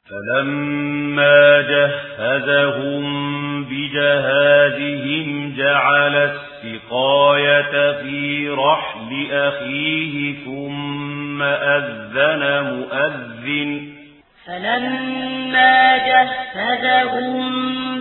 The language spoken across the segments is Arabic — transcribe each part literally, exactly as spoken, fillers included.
فلما جهزهم بجهازهم جعل السقاية في رحل أخيه ثم أذن مؤذن فلما جهزهم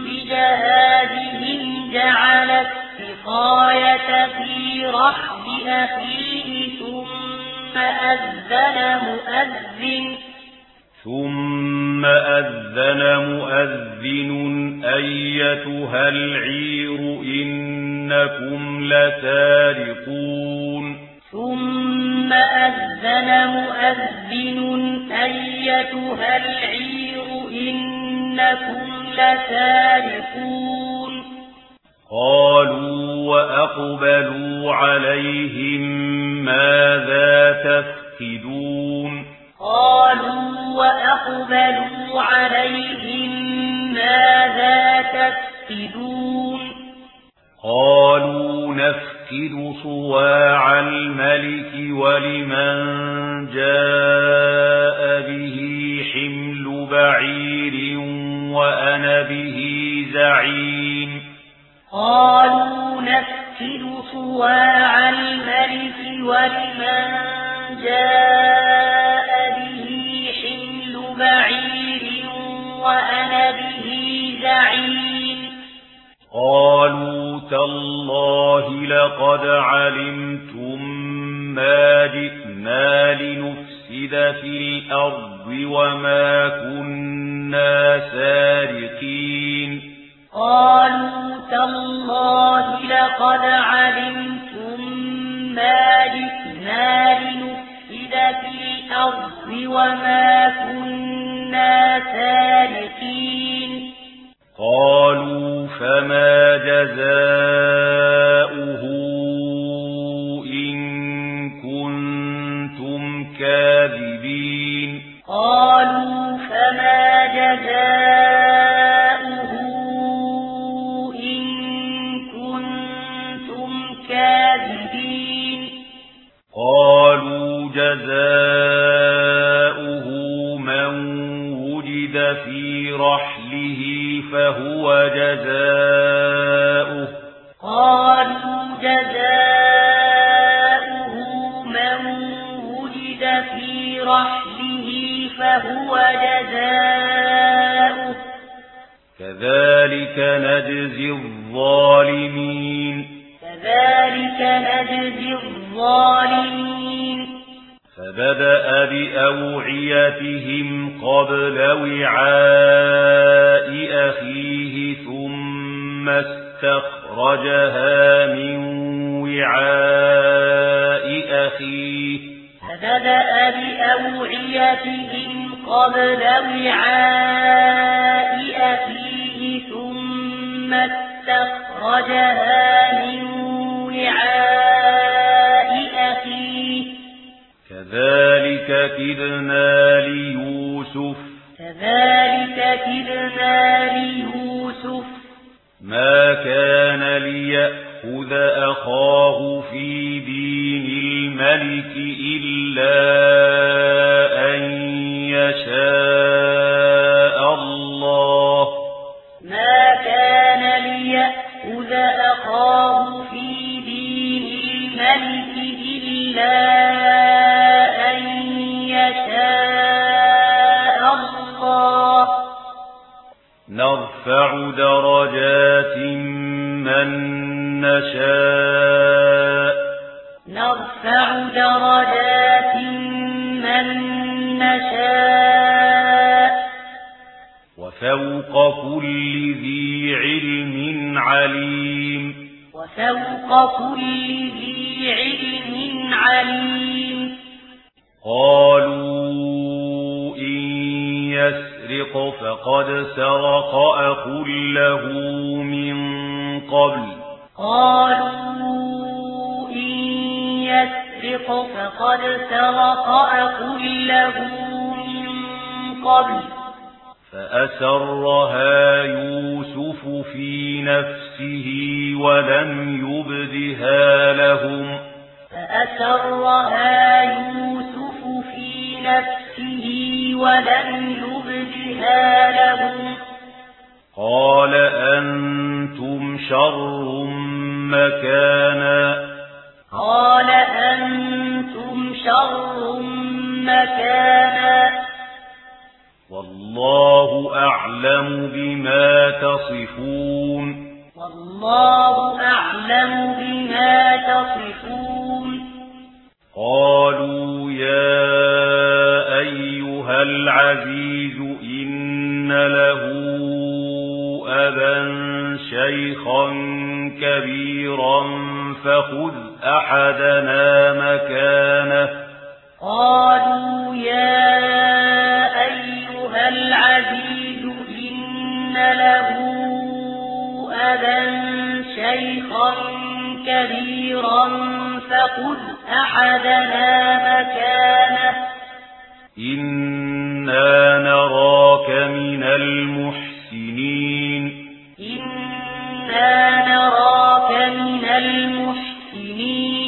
بجهازهم جعل السقاية في رحل أخيه ثم أذن مؤذن ثم أذن مؤذن أيتها العير إنكم لسارقون ثم أذن مؤذن أيتها العير إنكم لسارقون قالوا وأقبلوا عليهم ماذا تفقدون قالوا وأقبلوا عليهم ماذا تفقدون قالوا نفقد صواع الملك ولمن جاء به حمل بعير وأنا به زعيم قالوا نفقد صواع الملك ولمن جاء به حمل بعير وأنا به زعيم قالوا تالله لقد علمتم ما جئنا لنفسد في الأرض وما كنا سارقين قالوا تالله لقد علمتم ما جئنا لنفسد في الأرض وما كنا سارقين قالوا فما جزاؤه إن كنتم كاذبين قالوا فما جزاؤه إن كنتم كاذبين قالوا جزاؤه من وجد في رحله فهو جزاؤه قالوا جزاؤه من وجد في رحله فهو جزاؤه كذلك نجزي الظالمين كذلك نجزي الظالمين فبدأ بأوعيتهم قبل وعاء أخيه ثم استخرجها من وعاء أخيه فبدأ بأوعيتهم قبل وعاء أخيه ثم استخرجها من وعاء أخيه كذلك كدنا ليوسف كذلك كدنا ليوسف ما كان ليأخذ أخاه في دين الملك إلا أن يشاء الله ما كان ليأخذ أخاه في دين الملك إلا أن يشاء الله نرفع درجات من نشاء نرفع درجات من نشاء وفوق كل ذي علم عليم وفوق كل ذي علم عليم قالوا إن يسرق فقد سرق أخ له من قبل قالوا إن يسرق فقد سرق أخ له من قبل فأسرها يوسف في نفسه ولم يبدها لهم فأسرها يوسف في نفسه ولم يبدها والله أعلم بما تصفون والله أعلم بما تصفون قالوا يا أيها العزيز إن له أبا شيخا كبيرا فخذ أحدنا مكانه قالوا يا أيها العزيز إن له أبا شيخا كبيرا فخذ أحدنا مكانه إنا نراك من المحسنين إنا نراك من المحسنين